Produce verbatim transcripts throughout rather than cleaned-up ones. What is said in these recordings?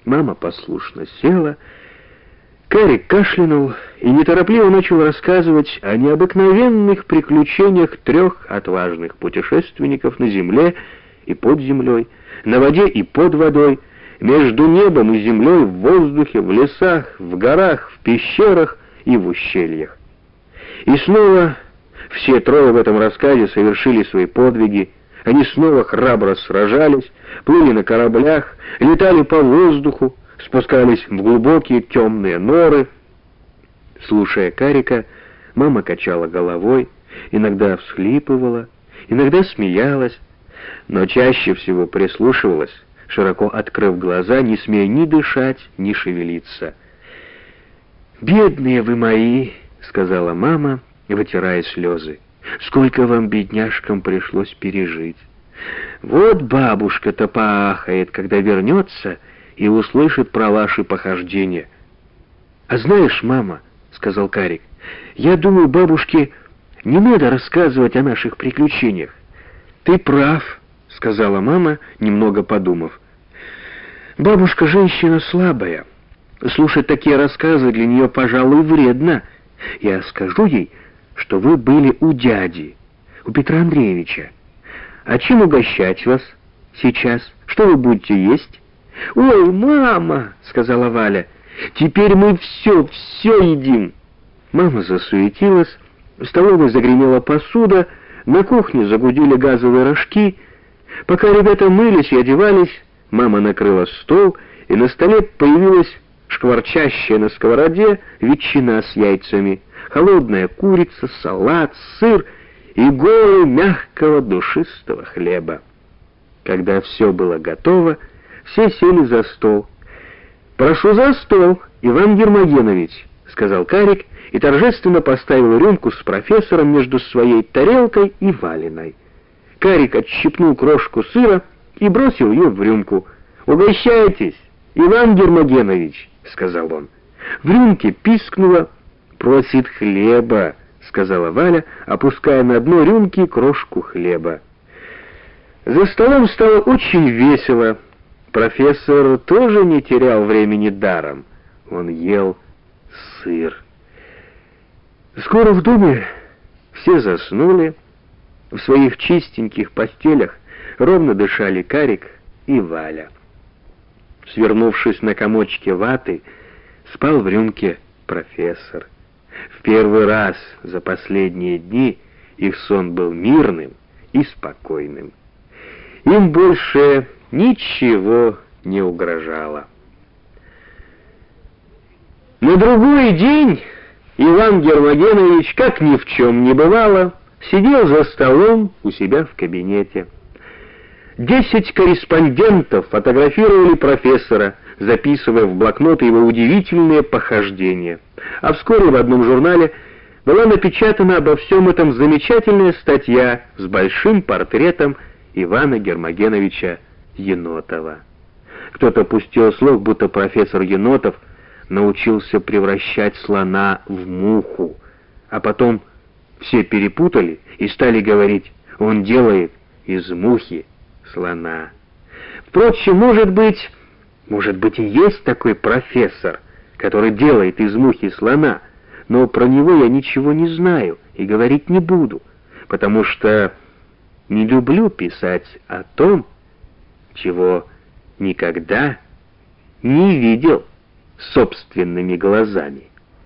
Мама послушно села. Карик кашлянул и неторопливо начал рассказывать о необыкновенных приключениях трех отважных путешественников на земле и под землей, на воде и под водой, между небом и землей, в воздухе, в лесах, в горах, в пещерах и в ущельях. И снова все трое в этом рассказе совершили свои подвиги. Они снова храбро сражались, плыли на кораблях, летали по воздуху, спускались в глубокие темные норы. Слушая Карика, мама качала головой, иногда всхлипывала, иногда смеялась, но чаще всего прислушивалась, широко открыв глаза, не смея ни дышать, ни шевелиться. «Бедные вы мои!» — сказала мама, вытирая слезы. «Сколько вам, бедняжкам, пришлось пережить! Вот бабушка-то поахает, когда вернется и услышит про ваши похождения». «А знаешь, мама, — сказал Карик, — я думаю, бабушке не надо рассказывать о наших приключениях». «Ты прав, — сказала мама, немного подумав. Бабушка женщина слабая. Слушать такие рассказы для нее, пожалуй, вредно. Я скажу ей, что вы были у дяди, у Петра Андреевича. А чем угощать вас сейчас? Что вы будете есть?» «Ой, мама, — сказала Валя, — теперь мы все, все едим». Мама засуетилась, в столовой загремела посуда, на кухне загудели газовые рожки. Пока ребята мылись и одевались, мама накрыла стол, и на столе появилась шкварчащая на сковороде ветчина с яйцами, холодная курица, салат, сыр и горы мягкого душистого хлеба. Когда все было готово, все сели за стол. «Прошу за стол, Иван Гермогенович», — сказал Карик и торжественно поставил рюмку с профессором между своей тарелкой и Валиной. Карик отщипнул крошку сыра и бросил ее в рюмку. «Угощайтесь, Иван Гермогенович», — сказал он. В рюмке пискнуло. «Просит хлеба», — сказала Валя, опуская на дно рюмки крошку хлеба. За столом стало очень весело. Профессор тоже не терял времени даром. Он ел сыр. Скоро в доме все заснули. В своих чистеньких постелях ровно дышали Карик и Валя. Свернувшись на комочке ваты, спал в рюмке профессор. В первый раз за последние дни их сон был мирным и спокойным. Им больше ничего не угрожало. На другой день Иван Гермогенович, как ни в чем не бывало, сидел за столом у себя в кабинете. Десять корреспондентов фотографировали профессора, записывая в блокноты его удивительные похождения. А вскоре в одном журнале была напечатана обо всем этом замечательная статья с большим портретом Ивана Гермогеновича Енотова. Кто-то пустил слух, будто профессор Енотов научился превращать слона в муху, а потом все перепутали и стали говорить: он делает из мухи слона. Впрочем, может быть, может быть и есть такой профессор, который делает из мухи слона, но про него я ничего не знаю и говорить не буду, потому что не люблю писать о том, чего никогда не видел собственными глазами.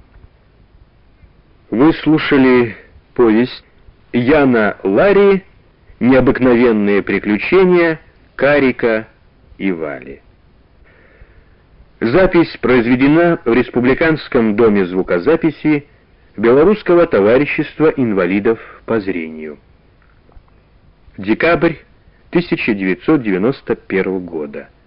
Вы слушали повесть Яна Ларри «Необыкновенные приключения Карика и Вали». Запись произведена в Республиканском доме звукозаписи Белорусского товарищества инвалидов по зрению. Декабрь тысяча девятьсот девяносто первого года.